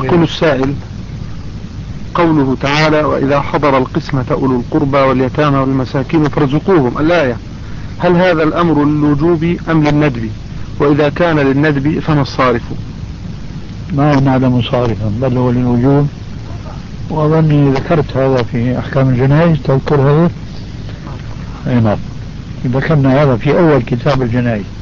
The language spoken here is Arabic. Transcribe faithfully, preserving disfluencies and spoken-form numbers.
يقول السائل: قوله تعالى: وإذا حضر القسمة أولو القربى واليتامى والمساكين فارزقوهم، الآية، هل هذا الأمر للوجوب أم للندب؟ وإذا كان للندب فما الصارف؟ ما نعلم صارفا، بل هو للوجوب، وأظني ذكرت هذا في أحكام الجنائز. تذكر هذا؟ أي نعم، ذكرنا هذا في أول كتاب الجنائز.